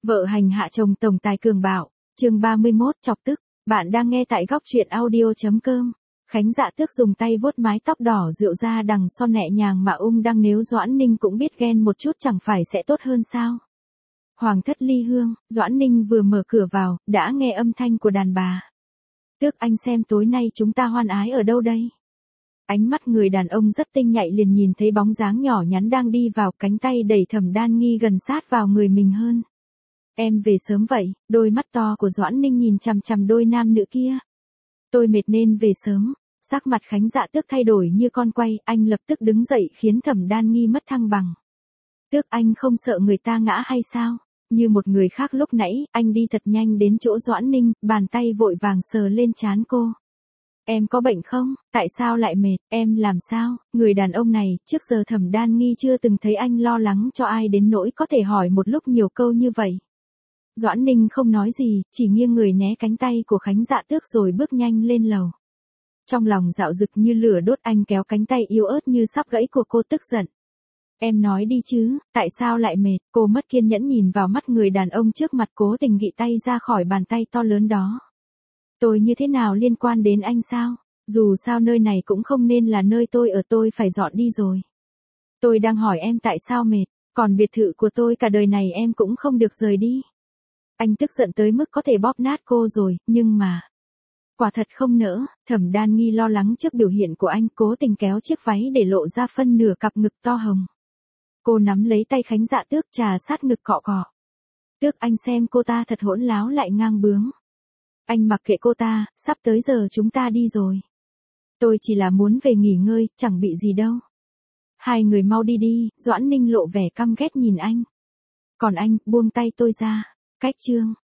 Vợ hành hạ chồng tổng tài cường bạo, chương 31 chọc tức. Bạn đang nghe tại góc truyện audio.com. Khánh Dạ Tước dùng tay vuốt mái tóc đỏ rượu da đằng son nhẹ nhàng mà đang nếu Doãn Ninh cũng biết ghen một chút chẳng phải sẽ tốt hơn sao. Hoàng thất ly hương, Doãn Ninh vừa mở cửa vào, đã nghe âm thanh của đàn bà. Tước anh xem tối nay chúng ta hoan ái ở đâu đây? Ánh mắt người đàn ông rất tinh nhạy liền nhìn thấy bóng dáng nhỏ nhắn đang đi vào, cánh tay đẩy Thẩm Đan Nghi gần sát vào người mình hơn. Em về sớm vậy, đôi mắt to của Doãn Ninh nhìn chằm chằm đôi nam nữ kia. Tôi mệt nên về sớm. Sắc mặt Khánh Dạ Tước thay đổi như con quay, anh lập tức đứng dậy khiến Thẩm Đan Nghi mất thăng bằng. Tước anh không sợ người ta ngã hay sao? Như một người khác lúc nãy, anh đi thật nhanh đến chỗ Doãn Ninh, bàn tay vội vàng sờ lên trán cô. Em có bệnh không? Tại sao lại mệt? Em làm sao? Người đàn ông này, trước giờ Thẩm Đan Nghi chưa từng thấy anh lo lắng cho ai đến nỗi có thể hỏi một lúc nhiều câu như vậy. Doãn Ninh không nói gì, chỉ nghiêng người né cánh tay của Khánh Dạ Tước rồi bước nhanh lên lầu. Trong lòng dạo dực như lửa đốt, anh kéo cánh tay yếu ớt như sắp gãy của cô tức giận. Em nói đi chứ, tại sao lại mệt? Cô mất kiên nhẫn nhìn vào mắt người đàn ông trước mặt, cố tình gị tay ra khỏi bàn tay to lớn đó. Tôi như thế nào liên quan đến anh sao? Dù sao nơi này cũng không nên là nơi tôi ở, tôi phải dọn đi rồi. Tôi đang hỏi em tại sao mệt, còn biệt thự của tôi cả đời này em cũng không được rời đi. Anh tức giận tới mức có thể bóp nát cô rồi, nhưng mà... Quả thật không nỡ. Thẩm Đan Nghi lo lắng trước biểu hiện của anh, cố tình kéo chiếc váy để lộ ra phân nửa cặp ngực to hồng. Cô nắm lấy tay Khánh Dạ Tước trà sát ngực cọ cọ. Tước anh xem cô ta thật hỗn láo lại ngang bướng. Anh mặc kệ cô ta, sắp tới giờ chúng ta đi rồi. Tôi chỉ là muốn về nghỉ ngơi, chẳng bị gì đâu. Hai người mau đi đi. Doãn Ninh lộ vẻ căm ghét nhìn anh. Còn anh, buông tay tôi ra. Cách chương.